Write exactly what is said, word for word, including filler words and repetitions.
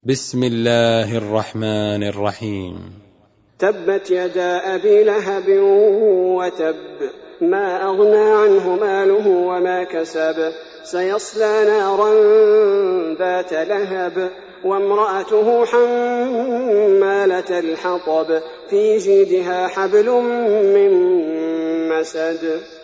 بسم الله الرحمن الرحيم. تبت يدا أبي لهب وتب، ما أغنى عنه ماله وما كسب، سيصلى نارا ذات لهب، وامرأته حمالة الحطب، في جيدها حبل من مسد.